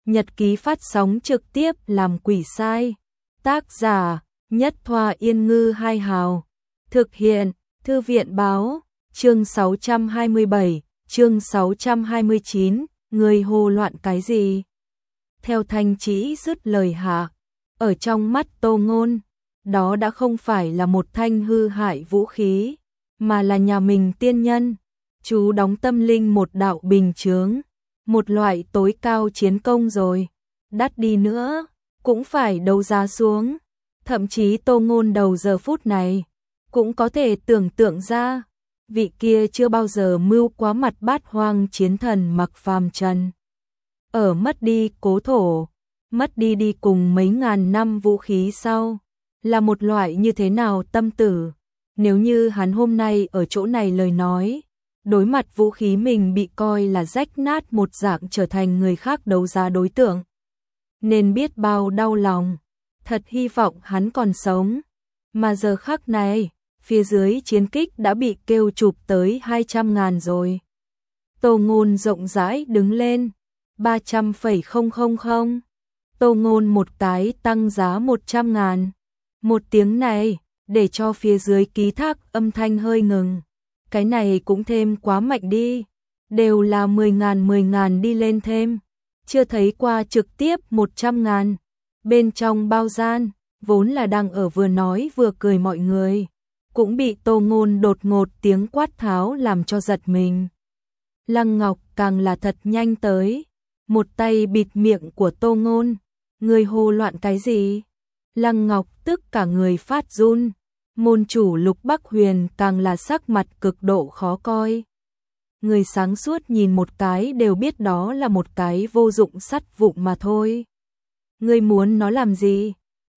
Nhật ký phát sóng trực tiếp làm quỷ sai. Tác giả Nhất Thoa Yên Ngư Hai Hào. Thực hiện Thư viện Báo. Chương 627, chương 629, người hồ loạn cái gì? Theo Thanh Chỉ dứt lời hạ, ở trong mắt Tô Ngôn, đó đã không phải là một thanh hư hại vũ khí, mà là nhà mình tiên nhân, chú đóng tâm linh một đạo bình chướng, một loại tối cao chiến công rồi, đắt đi nữa, cũng phải đấu giá xuống. Thậm chí Tô Ngôn đầu giờ phút này, cũng có thể tưởng tượng ra, vị kia chưa bao giờ mưu quá mặt bát hoang chiến thần mặc phàm trần. Ở mất đi cố thổ, mất đi cùng mấy ngàn năm vũ khí sau, là một loại như thế nào tâm tử. Nếu như hắn hôm nay ở chỗ này lời nói, đối mặt vũ khí mình bị coi là rách nát một dạng trở thành người khác đấu giá đối tượng, nên biết bao đau lòng, thật hy vọng hắn còn sống. Mà giờ khắc này, phía dưới chiến kích đã bị kêu chụp tới 200.000 rồi. Tô Ngôn rộng rãi đứng lên, 300,000. Tô Ngôn một cái tăng giá 100.000. Một tiếng này, để cho phía dưới ký thác âm thanh hơi ngừng. Cái này cũng thêm quá mạnh đi, đều là 10.000 đi lên thêm. Chưa thấy qua trực tiếp 100.000. Bên trong bao gian, vốn là đang ở vừa nói vừa cười mọi người, cũng bị Tô Ngôn đột ngột tiếng quát tháo làm cho giật mình. Lăng Ngọc càng là thật nhanh tới, một tay bịt miệng của Tô Ngôn. Người hồ loạn cái gì? Lăng Ngọc tức cả người phát run. Môn chủ Lục Bắc Huyền càng là sắc mặt cực độ khó coi. Người sáng suốt nhìn một cái đều biết đó là một cái vô dụng sắt vụn mà thôi. Ngươi muốn nó làm gì?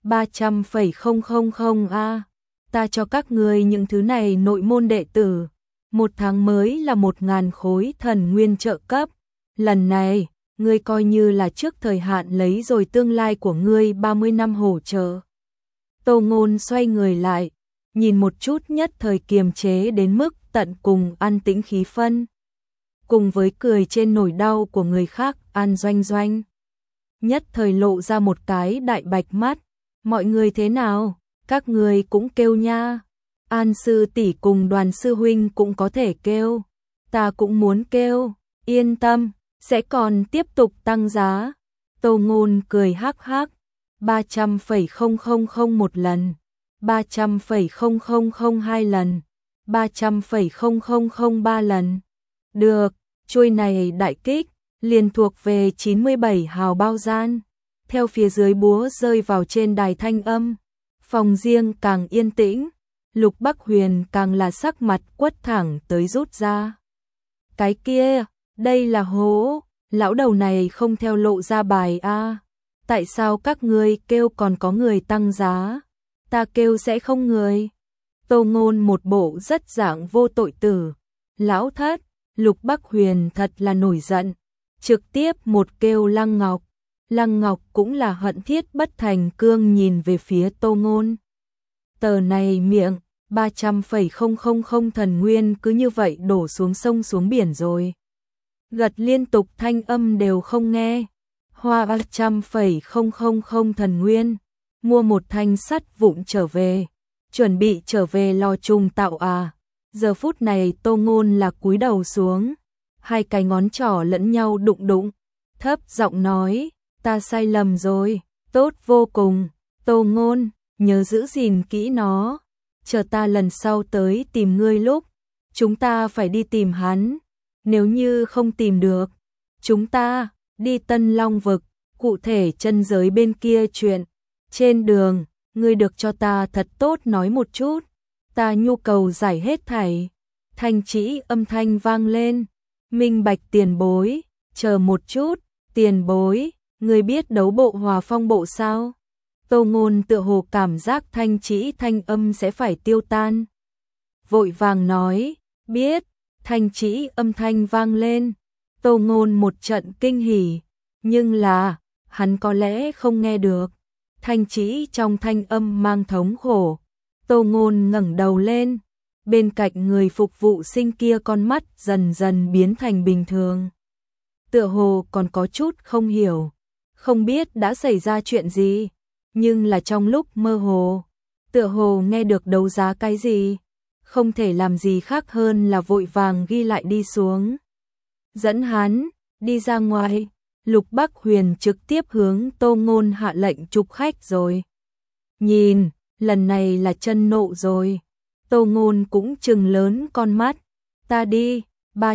300,000 a. Ta cho các ngươi những thứ này nội môn đệ tử, một tháng mới là 1.000 khối thần nguyên trợ cấp. Lần này, ngươi coi như là trước thời hạn lấy rồi tương lai của ngươi 30 năm hỗ trợ. Tô Ngôn xoay người lại, nhìn một chút nhất thời kiềm chế đến mức tận cùng an tĩnh khí phân. Cùng với cười trên nỗi đau của người khác An Doanh Doanh. Nhất thời lộ ra một cái đại bạch mắt. Mọi người thế nào? Các người cũng kêu nha. An sư tỷ cùng Đoàn sư huynh cũng có thể kêu. Ta cũng muốn kêu. Yên tâm, sẽ còn tiếp tục tăng giá. Tô Ngôn cười hắc hắc. 300,000 một lần, 300,000 hai lần, 300,000 ba lần. Được, chuôi này đại kích, liền thuộc về 97 hào bao gian. Theo phía dưới búa rơi vào trên đài thanh âm, phòng riêng càng yên tĩnh, Lục Bắc Huyền càng là sắc mặt quất thẳng tới rút ra. Cái kia, đây là hố, lão đầu này không theo lộ ra bài a. Tại sao các ngươi kêu còn có người tăng giá? Ta kêu sẽ không người. Tô Ngôn một bộ rất dạng vô tội tử. Lão thất, Lục Bắc Huyền thật là nổi giận. Trực tiếp một kêu Lăng Ngọc. Lăng Ngọc cũng là hận thiết bất thành cương nhìn về phía Tô Ngôn. Tờ này miệng, 300,000 thần nguyên cứ như vậy đổ xuống sông xuống biển rồi. Gật liên tục thanh âm đều không nghe. Hoa 300,000 thần nguyên, mua một thanh sắt vụn trở về, chuẩn bị trở về lò trùng tạo à. Giờ phút này Tô Ngôn là cúi đầu xuống, hai cái ngón trỏ lẫn nhau đụng đụng, thấp giọng nói, ta sai lầm rồi, tốt vô cùng, Tô Ngôn, nhớ giữ gìn kỹ nó, chờ ta lần sau tới tìm ngươi lúc, chúng ta phải đi tìm hắn, nếu như không tìm được, chúng ta đi Tân Long vực, cụ thể chân giới bên kia chuyện. Trên đường, ngươi được cho ta thật tốt nói một chút. Ta nhu cầu giải hết thảy. Thanh Chỉ âm thanh vang lên. Minh Bạch tiền bối, chờ một chút, tiền bối, ngươi biết đấu bộ Hòa Phong bộ sao? Tô Ngôn tựa hồ cảm giác Thanh Chỉ thanh âm sẽ phải tiêu tan. Vội vàng nói, biết, Thanh Chỉ âm thanh vang lên. Tô Ngôn một trận kinh hỉ, nhưng là, hắn có lẽ không nghe được. Thanh Chỉ trong thanh âm mang thống khổ. Tô Ngôn ngẩng đầu lên, bên cạnh người phục vụ sinh kia con mắt dần dần biến thành bình thường. Tựa hồ còn có chút không hiểu, Không biết đã xảy ra chuyện gì, nhưng là trong lúc mơ hồ, tựa hồ nghe được đấu giá cái gì, không thể làm gì khác hơn là vội vàng ghi lại đi xuống. Dẫn hắn đi ra ngoài, Lục Bắc Huyền trực tiếp hướng Tô Ngôn hạ lệnh chụp khách rồi. Nhìn, lần này là chân nộ rồi. Tô Ngôn cũng trừng lớn con mắt. Ta đi,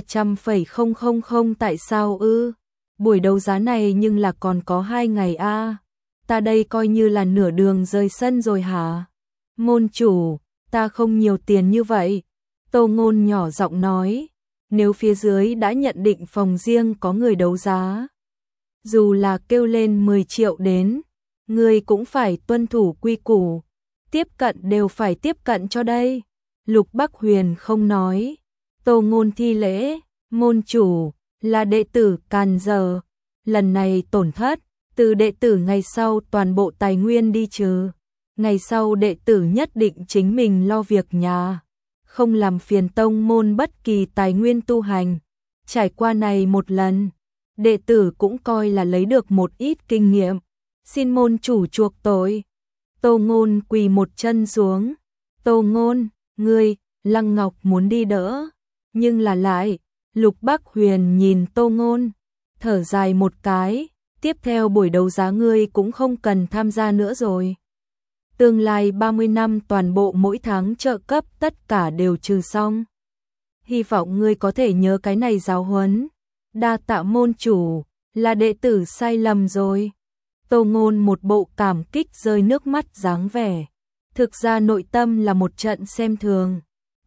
300,000 tại sao ư? Buổi đấu giá này nhưng là còn có 2 ngày a. Ta đây coi như là nửa đường rời sân rồi hả? Môn chủ, ta không nhiều tiền như vậy. Tô Ngôn nhỏ giọng nói, nếu phía dưới đã nhận định phòng riêng có người đấu giá, dù là kêu lên 10 triệu đến, người cũng phải tuân thủ quy củ, tiếp cận đều phải tiếp cận cho đây. Lục Bắc Huyền không nói. Tô Ngôn thi lễ, môn chủ, là đệ tử càn giờ, lần này tổn thất, từ đệ tử ngày sau toàn bộ tài nguyên đi trừ, ngày sau đệ tử nhất định chính mình lo việc nhà, không làm phiền tông môn bất kỳ tài nguyên tu hành. Trải qua này một lần, đệ tử cũng coi là lấy được một ít kinh nghiệm, xin môn chủ chuộc tội. Tô Ngôn quỳ một chân xuống. Tô Ngôn, ngươi, Lăng Ngọc muốn đi đỡ, nhưng là lại, Lục Bắc Huyền nhìn Tô Ngôn, thở dài một cái, tiếp theo buổi đấu giá ngươi cũng không cần tham gia nữa rồi. Tương lai 30 năm toàn bộ mỗi tháng trợ cấp tất cả đều trừ xong. Hy vọng ngươi có thể nhớ cái này giáo huấn. Đa tạ môn chủ, là đệ tử sai lầm rồi. Tô Ngôn một bộ cảm kích rơi nước mắt dáng vẻ. Thực ra nội tâm là một trận xem thường.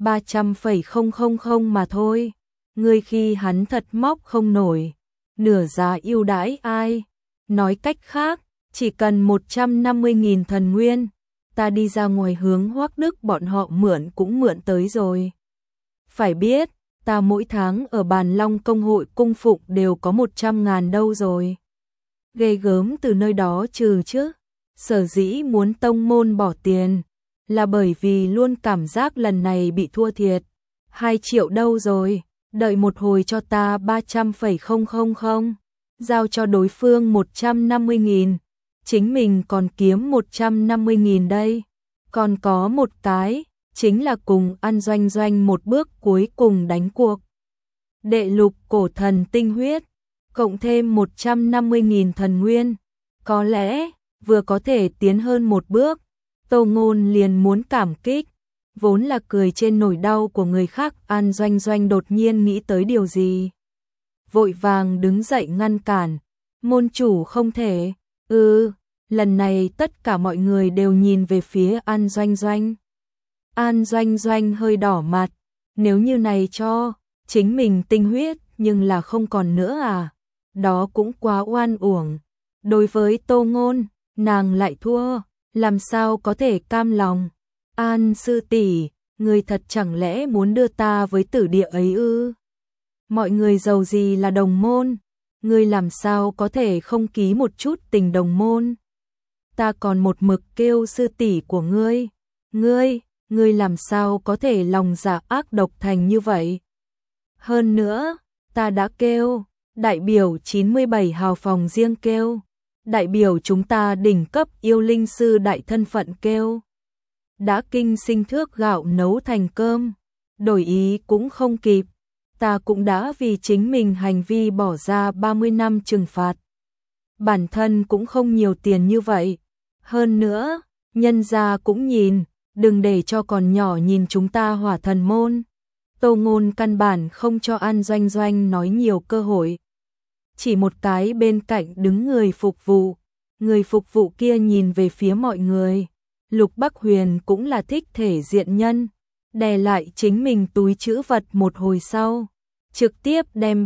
300,000 mà thôi. Ngươi khi hắn thật móc không nổi. Nửa giá ưu đãi ai? Nói cách khác, chỉ cần 150.000 thần nguyên. Ta đi ra ngoài hướng Hoắc Đức bọn họ mượn cũng mượn tới rồi. Phải biết, ta mỗi tháng ở Bàn Long công hội cung phụng đều có 100.000 đâu rồi. Ghê gớm từ nơi đó trừ chứ. Sở dĩ muốn tông môn bỏ tiền, là bởi vì luôn cảm giác lần này bị thua thiệt. 2 triệu đâu rồi, đợi một hồi cho ta 300,000, giao cho đối phương 150.000, chính mình còn kiếm 150.000 đây. Còn có một cái, chính là cùng ăn doanh doanh một bước cuối cùng đánh cuộc. Đệ lục cổ thần tinh huyết, cộng thêm 150.000 thần nguyên, có lẽ vừa có thể tiến hơn một bước. Tô Ngôn liền muốn cảm kích, vốn là cười trên nỗi đau của người khác, An Doanh Doanh đột nhiên nghĩ tới điều gì. Vội vàng đứng dậy ngăn cản, môn chủ không thể, lần này tất cả mọi người đều nhìn về phía An Doanh Doanh. An Doanh Doanh hơi đỏ mặt, nếu như này cho chính mình tinh huyết nhưng là không còn nữa à, đó cũng quá oan uổng. Đối với Tô Ngôn, nàng lại thua, làm sao có thể cam lòng. An sư tỷ, người thật chẳng lẽ muốn đưa ta với tử địa ấy ư? Mọi người giàu gì là đồng môn, ngươi làm sao có thể không ký một chút tình đồng môn? Ta còn một mực kêu sư tỷ của ngươi, ngươi làm sao có thể lòng dạ ác độc thành như vậy? Hơn nữa, ta đã kêu, đại biểu 97 hào phòng riêng kêu, đại biểu chúng ta đỉnh cấp yêu linh sư đại thân phận kêu. Đã kinh sinh thước gạo nấu thành cơm, đổi ý cũng không kịp, ta cũng đã vì chính mình hành vi bỏ ra 30 năm trừng phạt. Bản thân cũng không nhiều tiền như vậy. Hơn nữa, nhân gia cũng nhìn, đừng để cho còn nhỏ nhìn chúng ta Hỏa Thần môn. Tô Ngôn căn bản không cho An Doanh Doanh nói nhiều cơ hội. Chỉ một cái bên cạnh đứng người phục vụ kia nhìn về phía mọi người. Lục Bắc Huyền cũng là thích thể diện nhân, đè lại chính mình túi trữ vật một hồi sau, trực tiếp đem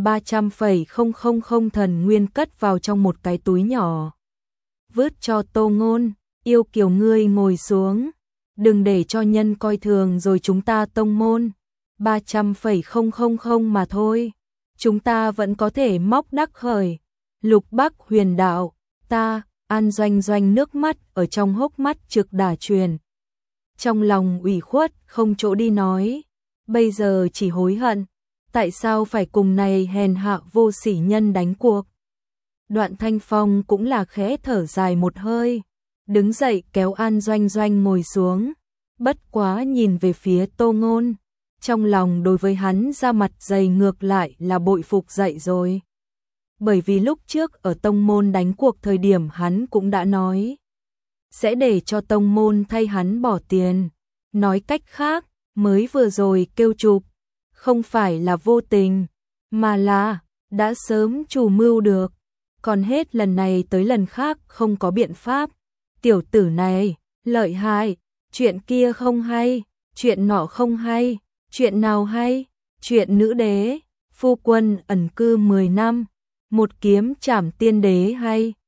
300,000 thần nguyên cất vào trong một cái túi nhỏ. Vứt cho Tô Ngôn, yêu kiều ngươi ngồi xuống, đừng để cho nhân coi thường rồi chúng ta tông môn. 300,000 mà thôi, chúng ta vẫn có thể móc đắc khởi. Lục Bắc Huyền đạo, ta, An Doanh Doanh nước mắt ở trong hốc mắt trực đà truyền. Trong lòng ủy khuất không chỗ đi nói, bây giờ chỉ hối hận, tại sao phải cùng này hèn hạ vô sỉ nhân đánh cuộc. Đoạn Thanh Phong cũng là khẽ thở dài một hơi, đứng dậy kéo An Doanh Doanh ngồi xuống, bất quá nhìn về phía Tô Ngôn, trong lòng đối với hắn ra mặt dày ngược lại là bội phục dậy rồi. Bởi vì lúc trước ở tông môn đánh cuộc thời điểm hắn cũng đã nói, sẽ để cho tông môn thay hắn bỏ tiền. Nói cách khác, mới vừa rồi kêu chụp, không phải là vô tình, mà là đã sớm chủ mưu được. Còn hết lần này tới lần khác không có biện pháp. Tiểu tử này, lợi hại, chuyện kia không hay, chuyện nọ không hay, chuyện nào hay, chuyện nữ đế, phu quân ẩn cư 10 năm, một kiếm trảm tiên đế hay.